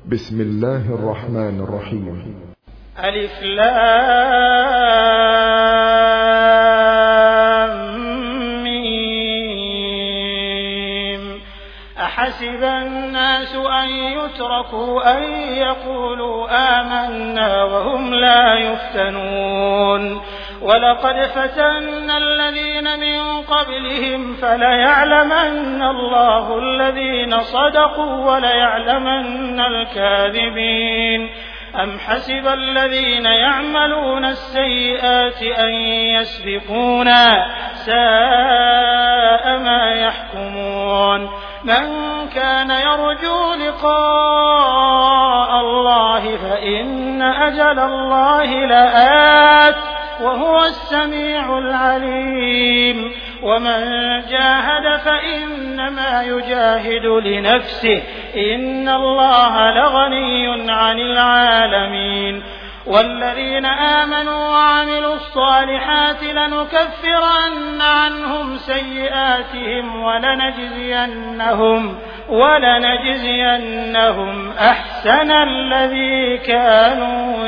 بسم الله الرحمن الرحيم. ألف لام ميم. أحسب الناس أن يتركوا أن يقولوا آمنا وهم لا يفتنون ولقد فتنا الذين من قبلهم فليعلمن الله الذين صدقوا وليعلمن الكاذبين. أم حسب الذين يعملون السيئات أن يسبقونا ساء ما يحكمون. من كان يرجو لقاء الله فإن أجل الله لآت وهو السميع العليم. ومن جاهد فإنما يجاهد لنفسه إن الله لغني عن العالمين. والذين آمنوا وعملوا الصالحات لنكفرن عنهم سيئاتهم ولنجزينهم أحسن الذي كانوا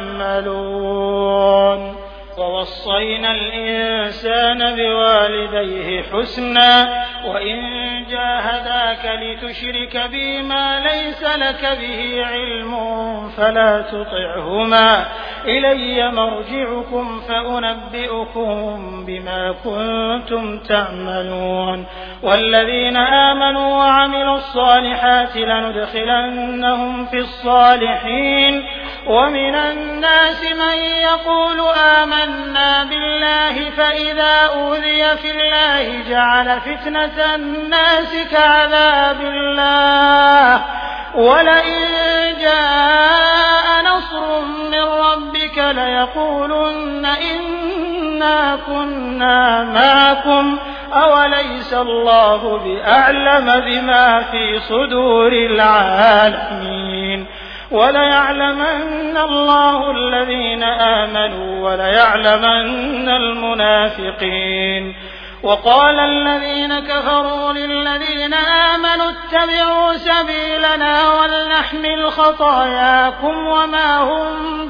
يعملون. ووصينا الإنسان بوالديه حسنا وإن جاهداك لتشرك بي ما ليس لك به علم فلا تطعهما إلي مرجعكم فأنبئكم بما كنتم تعملون. والذين آمنوا وعملوا الصالحات لندخلنهم في الصالحين. ومن الناس من يقول آمنا بالله فإذا أوذي في الله جعل فتنة الناس كعذاب الله ولئن جاء نصر من ربك ليقولن إنا كنا معكم أوليس الله بأعلم بما في صدور العالمين. وليعلمن الله الذين آمنوا وليعلمن المنافقين. وقال الذين كفروا للذين آمنوا اتبعوا سبيلنا ولنحمل خطاياكم وما هم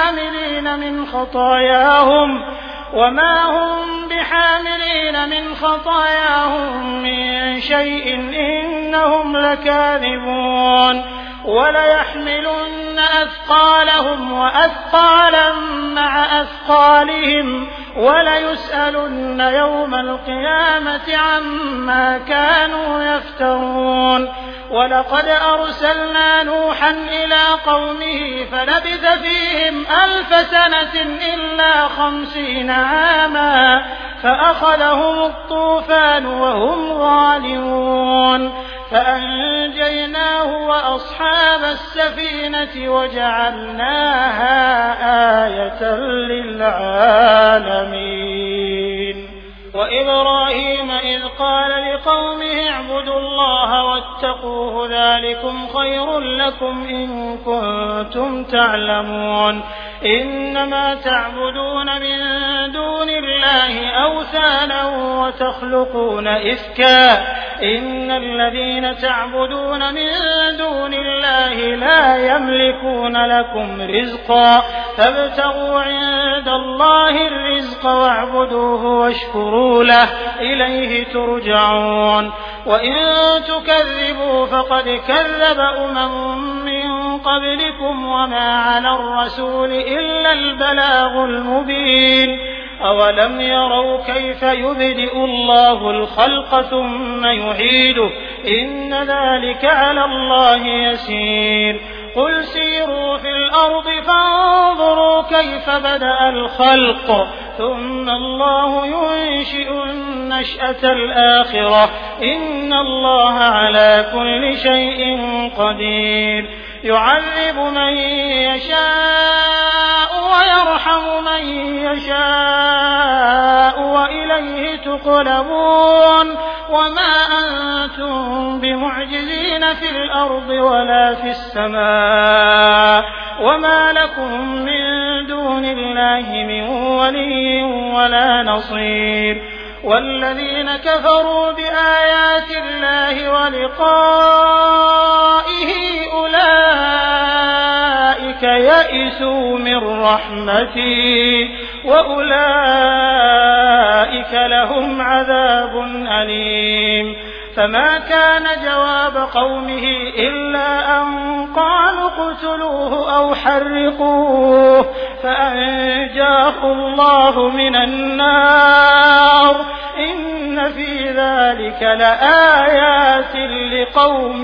بحاملين من خطاياهم من شيء إنهم لكاذبون. وليحملن أثقالهم وأثقالا مع أثقالهم وليسألن يوم القيامة عما كانوا يفترون. ولقد أرسلنا نوحا إلى قومه فلبث فيهم 1000 سنة إلا 50 عاما فأخذهم الطوفان وهم ظالمون فأنجيناه وأصحاب السفينة وجعلناها آية للعالمين. وإبراهيم إذ قال لقومه اعبدوا الله واتقوه ذلكم خير لكم إن كنتم تعلمون. إنما تعبدون من دون الله أوثانا وتخلقون إفكا إن الذين تعبدون من دون الله لا يملكون لكم رزقا فابتغوا عند الله الرزق واعبدوه واشكروا له إليه ترجعون. وإن تكذبوا فقد كذب من قبلكم وما على الرسول إلا البلاغ المبين. أولم يروا كيف يبدئ الله الخلق ثم يعيده إن ذلك على الله يسير. قل سيروا في الأرض فانظروا كيف بدأ الخلق ثم الله ينشئ النشأة الآخرة إن الله على كل شيء قدير. يعذب من يشاء ويرحم من يشاء وإليه تقلبون. وما أنتم بمعجزين في الأرض ولا في السماء وما لكم من دون الله من ولي ولا نصير. والذين كفروا بآيات الله ولقائه أولئك أولئك يئسوا من رحمتي وأولئك لهم عذاب أليم. فما كان جواب قومه إلا أن قالوا اقتلوه أو حرقوه فأنجاه الله من النار إن في ذلك لآيات لقوم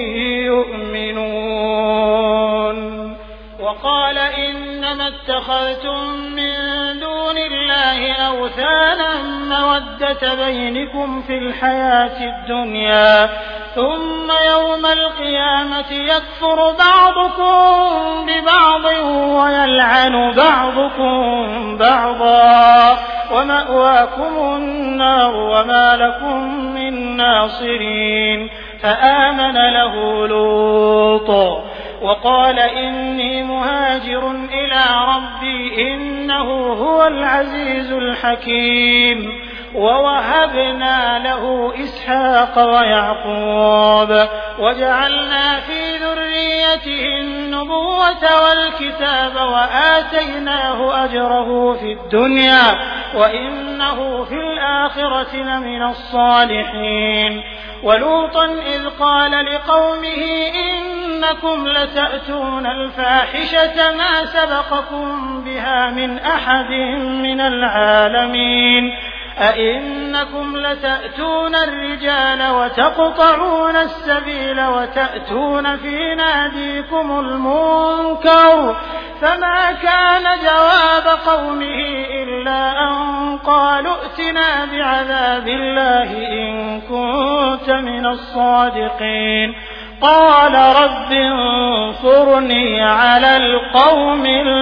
يؤمنون. وقال إنما اتخذتم من دون الله أوثانا مودة بينكم في الحياة الدنيا ثم يوم القيامة يكفر بعضكم ببعض ويلعن بعضكم بعضا ومأواكم النار وما لكم من ناصرين. فآمن له لوط وقال إني مهاجر إلى ربي إنه هو العزيز الحكيم. ووهبنا له إسحاق ويعقوب وجعلنا في ذريته النبوة والكتاب وآتيناه أجره في الدنيا وإنه في الآخرة لمن الصالحين. ولوطا إذ قال لقومه إنكم لتأتون الفاحشة ما سبقكم بها من أحد من العالمين أئنكم لتأتون الرجال وتقطعون السبيل وتأتون في ناديكم المنكر. فما كان جواب قومه إلا أن قالوا ائتنا بعذاب الله إن كنت من الصادقين. قال رب انصرني على القوم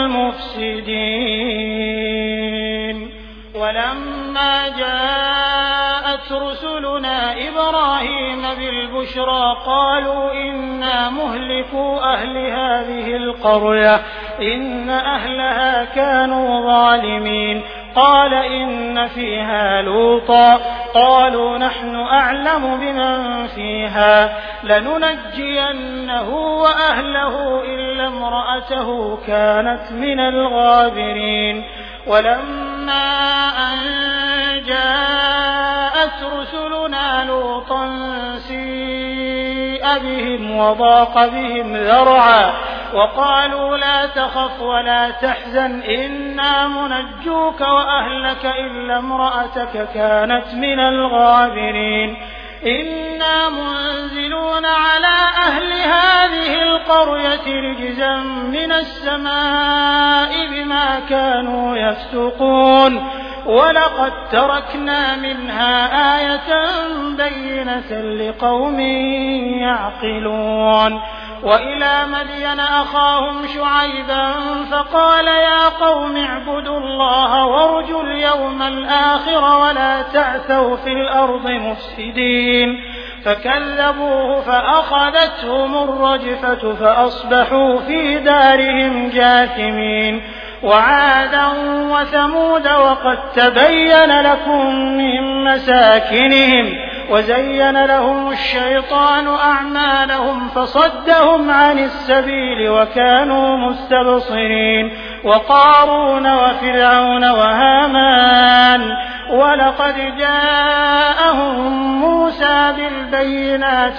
المفسدين. ولما جاءت رسلنا إبراهيم بالبشرى قالوا إنا مهلكو أهل هذه القرية إن أهلها كانوا ظالمين. قال إن فيها لوطا قالوا نحن أعلم بمن فيها لننجينه وأهله إلا امرأته كانت من الغابرين. ولما أن جاءت رسلنا لوطا سيء بهم وضاق بهم ذرعا وقالوا لا تخف ولا تحزن إنا منجوك وأهلك إلا امرأتك كانت من الغابرين. إنا منزلون على أهل هذه القرية رجزا من السماء بما كانوا يفسقون. ولقد تركنا منها آية بينة لقوم يعقلون. وإلى مدين أخاهم شعيبا فقال يا قوم اعبدوا الله وارجوا اليوم الآخر ولا تعثوا في الأرض مفسدين. فكذبوه فأخذتهم الرجفة فأصبحوا في دارهم جاثمين. وعادا وثمود وقد تبين لكم من مساكنهم وزين لهم الشيطان أعمالهم فصدهم عن السبيل وكانوا مستبصرين. وقارون وفرعون وهامان ولقد جاءهم موسى بالبينات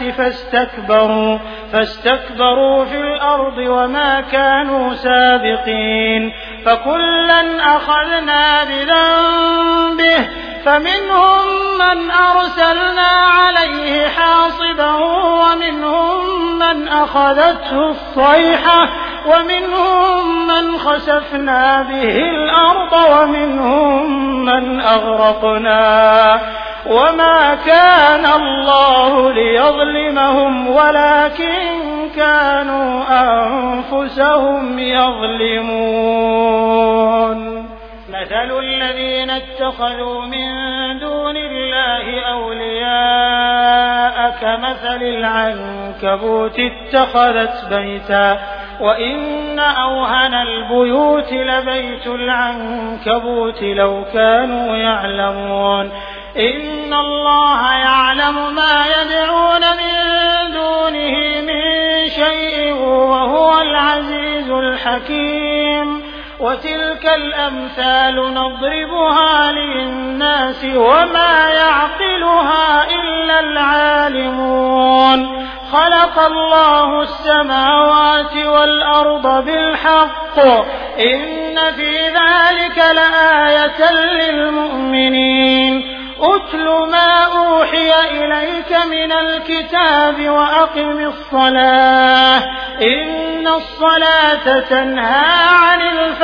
فاستكبروا في الأرض وما كانوا سابقين. فكلا أخذنا بذنبه فمنهم من أرسلنا عليه حاصبا ومنهم من أخذته الصيحة ومنهم من خسفنا به الأرض ومنهم من أغرقنا. وما كان الله ليظلمهم ولكن كانوا أنفسهم يظلمون. مثل الذين اتخذوا من دون الله أولياء كمثل العنكبوت اتخذت بيتا وإن أوهن البيوت لبيت العنكبوت لو كانوا يعلمون. إن الله يعلم ما يدعون من دونه من شيء وهو العزيز الحكيم. حكيم وتلك الأمثال نضربها للناس وما يعقلها إلا العالمون خلق الله السماوات والأرض بالحق إن في ذلك لآية للمؤمنين أتل ما أوحي إليك من الكتاب وأقم الصلاة إن الصلاة تنهى عن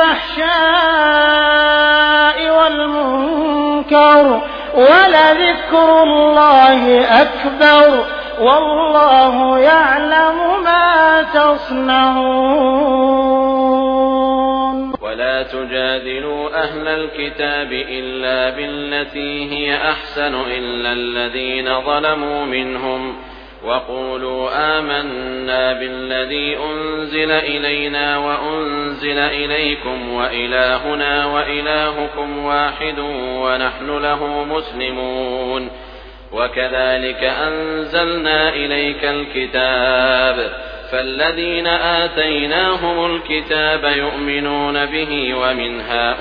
الفحشاء والمنكر ولذكر الله أكبر والله يعلم ما تصنعون. ولا تجادلوا أهل الكتاب إلا بالتي هي أحسن إلا الذين ظلموا منهم وقولوا آمنا بالذي أنزل إلينا وأنزل إليكم وإلهنا وإلهكم واحد ونحن له مسلمون وكذلك أنزلنا إليك الكتاب فالذين آتيناهم الكتاب يؤمنون به ومن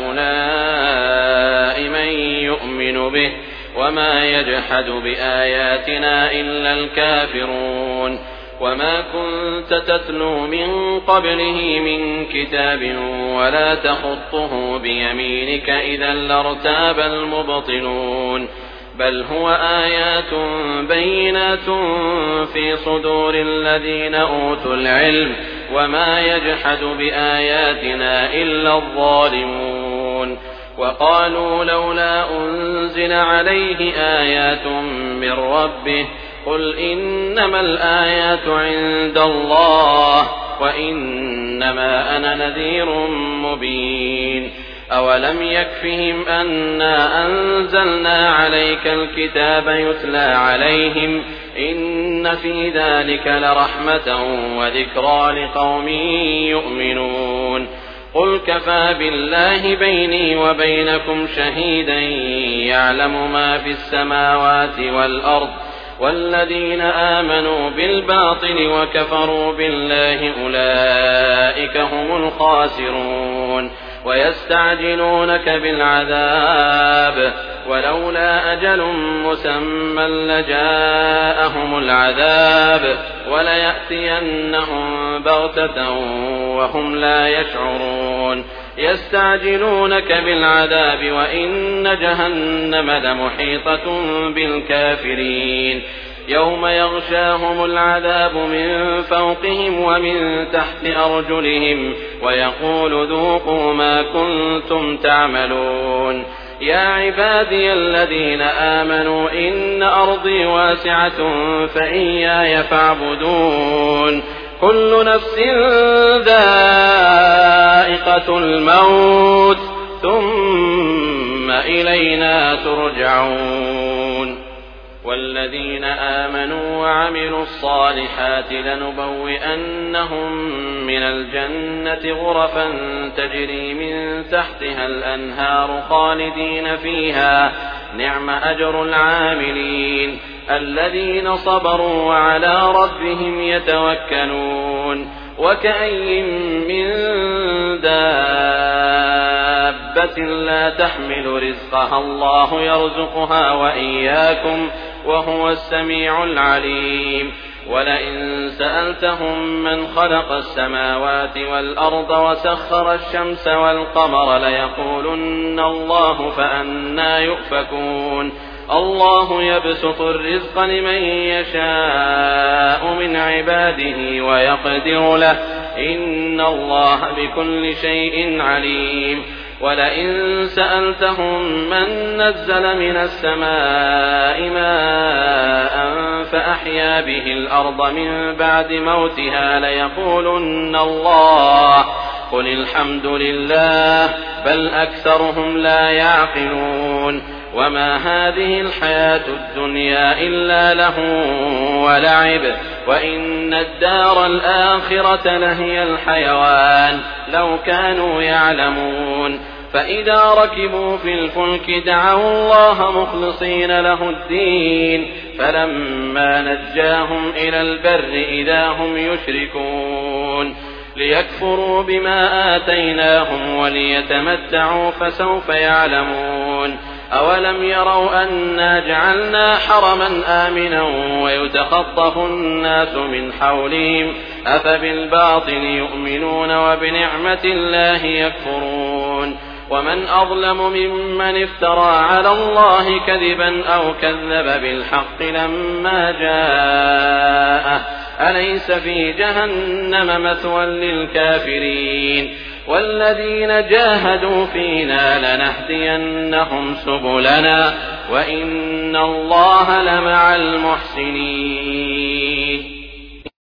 هؤلاء من يؤمن به وما يجحد بآياتنا إلا الكافرون وما كنت تتلو من قبله من كتاب ولا تخطه بيمينك إذا لارتاب المبطلون بل هو آيات بينات في صدور الذين أوتوا العلم وما يجحد بآياتنا إلا الظالمون وقالوا لولا أنزل عليه آيات من ربه قل إنما الآيات عند الله وإنما أنا نذير مبين أولم يكفهم أنا أنزلنا عليك الكتاب يتلى عليهم إن في ذلك لرحمة وذكرى لقوم يؤمنون قل كفى بالله بيني وبينكم شهيدا يعلم ما في السماوات والأرض والذين آمنوا بالباطل وكفروا بالله أولئك هم الخاسرون ويستعجلونك بالعذاب ولولا أجل مسمى لجاءهم العذاب وليأتينهم بغتة وهم لا يشعرون يستعجلونك بالعذاب وإن جهنم لمحيطة بالكافرين يوم يغشاهم العذاب من فوقهم ومن تحت أرجلهم ويقول ذوقوا ما كنتم تعملون يا عبادي الذين آمنوا إن أرضي واسعة فإياي فاعبدون كل نفس ذائقة الموت ثم إلينا ترجعون والذين آمنوا وعملوا الصالحات لنبوئنهم من الجنة غرفا تجري من تحتها الأنهار خالدين فيها نعم أجر العاملين الذين صبروا وعلى ربهم يتوكلون وكأي من دابة لا تحمل رزقها الله يرزقها وإياكم وهو السميع العليم ولئن سألتهم من خلق السماوات والأرض وسخر الشمس والقمر ليقولن الله فأنى يؤفكون الله يبسط الرزق لمن يشاء من عباده ويقدر له إن الله بكل شيء عليم ولئن سألتهم من نزل من السماء ماء فأحيا به الأرض من بعد موتها ليقولن الله قل الحمد لله بل أكثرهم لا يعقلون وما هذه الحياة الدنيا إلا له ولعب وإن الدار الآخرة لهي الحيوان لو كانوا يعلمون فإذا ركبوا في الفلك دعوا الله مخلصين له الدين فلما نجاهم إلى البر إذا هم يشركون ليكفروا بما آتيناهم وليتمتعوا فسوف يعلمون أولم يروا أنا جعلنا حرما آمنا ويتخطف الناس من حولهم أفبالباطل يؤمنون وبنعمة الله يكفرون ومن أظلم ممن افترى على الله كذبا أو كذب بالحق لما جاءه أليس في جهنم مثوى للكافرين والذين جاهدوا فينا لنهدينهم سبلنا وإن الله لمع المحسنين